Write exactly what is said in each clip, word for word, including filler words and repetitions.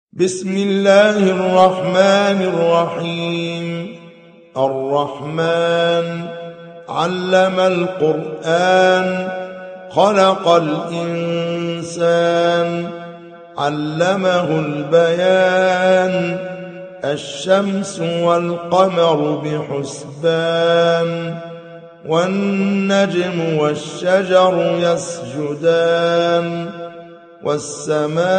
بسم الله الرحمن الرحيم. الرحمن علم القرآن، خلق الإنسان، علمه البيان. الشمس والقمر بحسبان، والنجم والشجر يسجدان. والسماء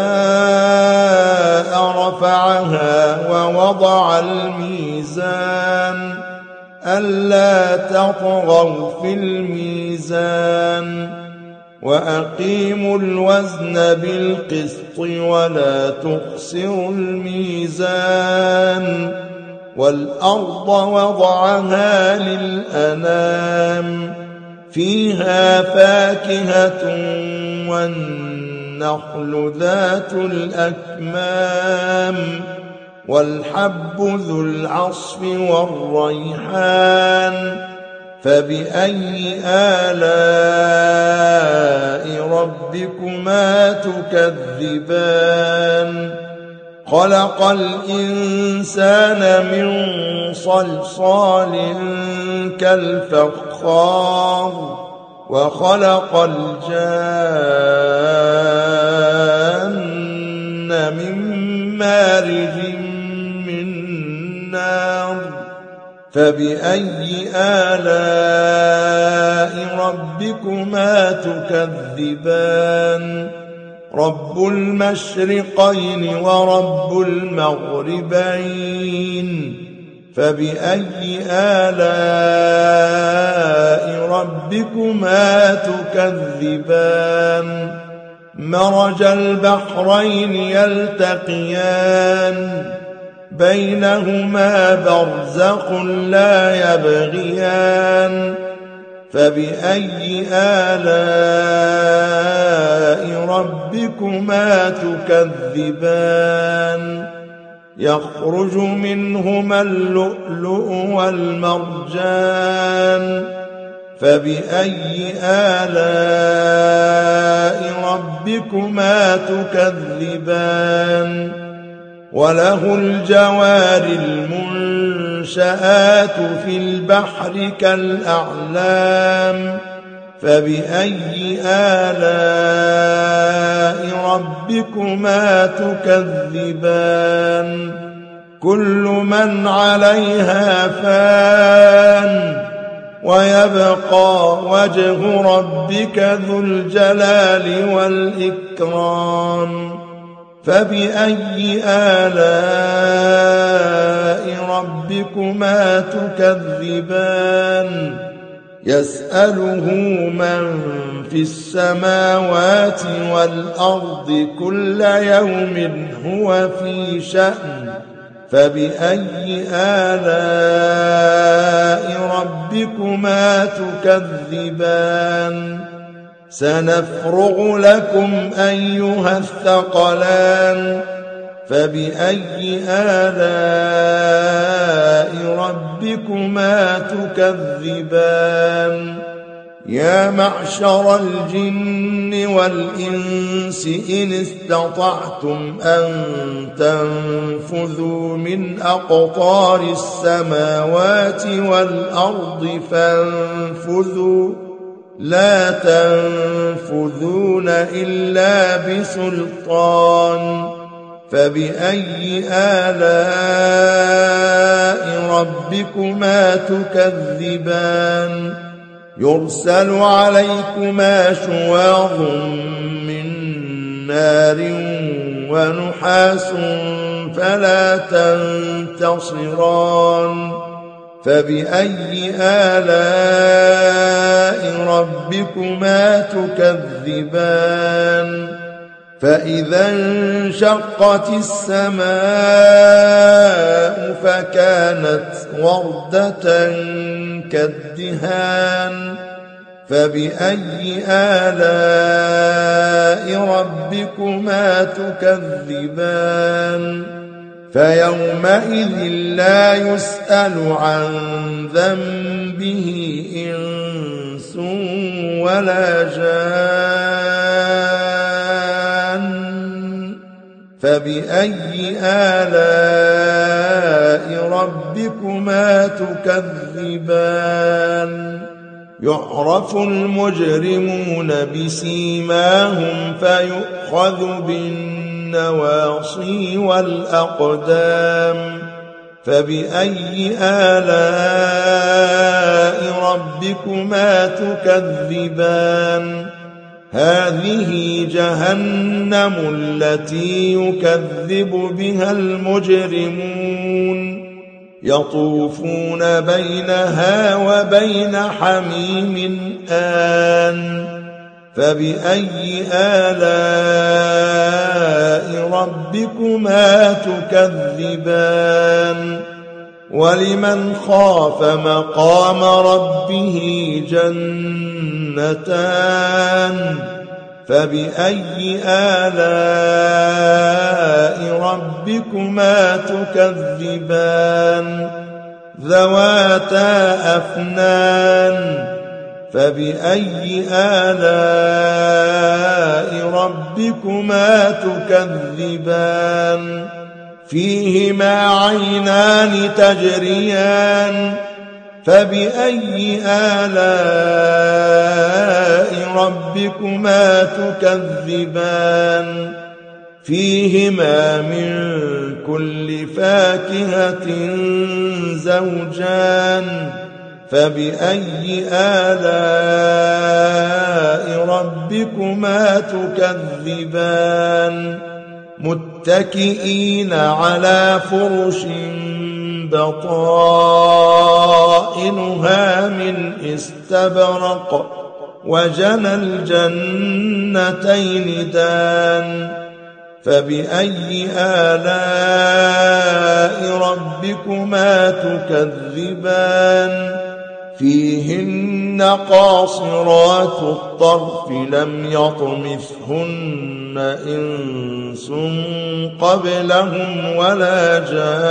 رفعها ووضع الميزان، ألا تطغوا في الميزان. وأقيموا الوزن بالقسط ولا تخسروا الميزان. والأرض وضعها للأنام، فيها فاكهة والنخل ذات الأكمام، والحب ذو العصف والريحان. فبأي آلاء ربكما تكذبان؟ خلق الإنسان من صلصال كالفخار، وخلق الجان من مارج من نار. فبأي آلاء ربكما تكذبان؟ رب المشرقين ورب المغربين. فبأي آلاء ربكما تكذبان؟ مرج البحرين يلتقيان، بينهما برزخ لا يبغيان. فبأي آلاء ربكما تكذبان؟ يخرج منهما اللؤلؤ والمرجان. فبأي آلاء ربكما تكذبان؟ وله الجوار المنشآت في البحر كالأعلام. فبأي آلاء ربكما تكذبان؟ كل من عليها فان، ويبقى وجه ربك ذو الجلال والإكرام. فبأي آلاء ربكما تكذبان؟ يسأله من في السماوات والأرض كل يوم هو في شأن. فبأي آلاء ربكما تكذبان؟ سنفرغ لكم أيها الثقلان. فبأي آلاء ربكما تكذبان؟ يا معشر الجن والإنس إن استطعتم أن تنفذوا من أقطار السماوات والأرض فانفذوا، لا تنفذون إلا بسلطان. فبأي آلاء ربكما تكذبان؟ يرسل عليكما شواظ من نار ونحاس فلا تنتصران. فبأي آلاء ربكما تكذبان؟ فإذا انشقت السماء فكانت وردة كالدهان. فبأي آلاء ربكما تكذبان؟ فيومئذ لا يسأل عن ذنبه إنس ولا جان. فبأي آلاء ربكما تكذبان يعرف المجرمون بسيماهم فيؤخذ بالنواصي والأقدام فبأي آلاء ربكما تكذبان هذه جهنم التي يكذب بها المجرمون يطوفون بينها وبين حميم آن فبأي آلاء ربكما تكذبان ولمن خاف مقام ربه جنتان فبأي آلاء ربكما تكذبان ذواتا أفنان فبأي آلاء ربكما تكذبان فيهما عينان تجريان فبأي آلاء ربكما تكذبان فيهما من كل فاكهة زوجان فبأي آلاء ربكما تكذبان متكئين على فرش بطائنها من استبرق وجنى الجنتين دان فبأي آلاء ربكما تكذبان فيهن قاصرات الطرف لم يطمثهن إنس قبلهم ولا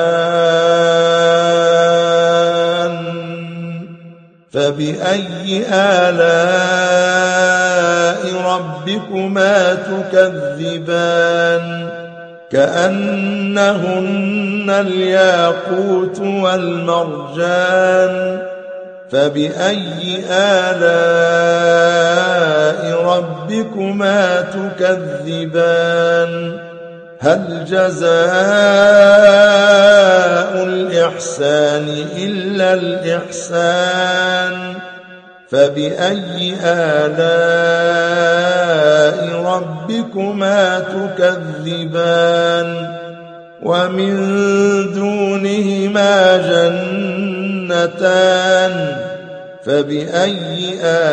جان فبأي آلاء ربكما تكذبان كأنهن الياقوت والمرجان فبأي آلاء ربكما تكذبان هل جزاء الإحسان إلا الإحسان فبأي آلاء ربكما تكذبان ومن دونهما جنتان فبأي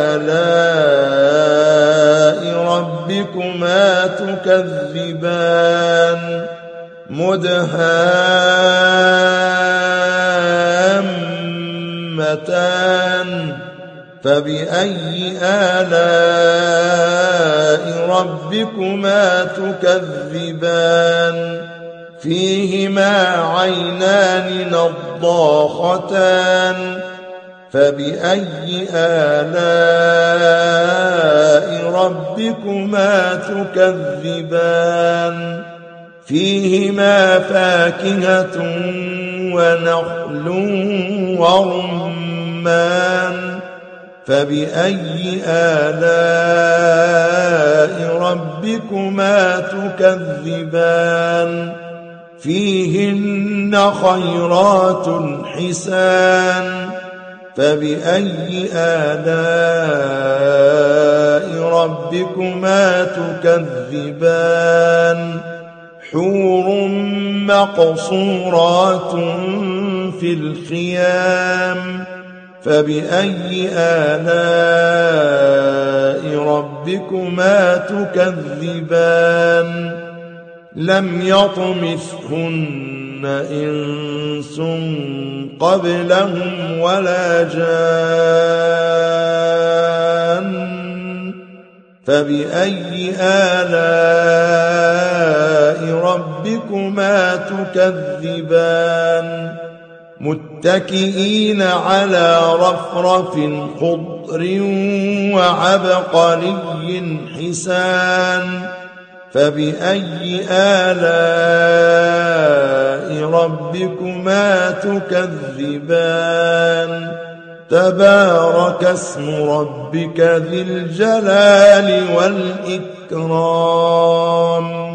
آلاء ربكما تكذبان مدهامتان فبأي آلاء ربكما تكذبان فيهما عينان نضاختان فبأي آلاء ربكما تكذبان فيهما فاكهة ونخل ورمان فبأي آلاء ربكما تكذبان فيهن خيرات حسان فبأي آلاء ربكما تكذبان حور مقصورات في الخيام فبأي آلاء ربكما تكذبان لم يطمثهن إنس قبلهم ولا جان فبأي آلاء ربكما تكذبان متكئين على رفرف خضر وعبقري حسان فبأي آلاء ربكما تكذبان تبارك اسم ربك ذي الجلال والإكرام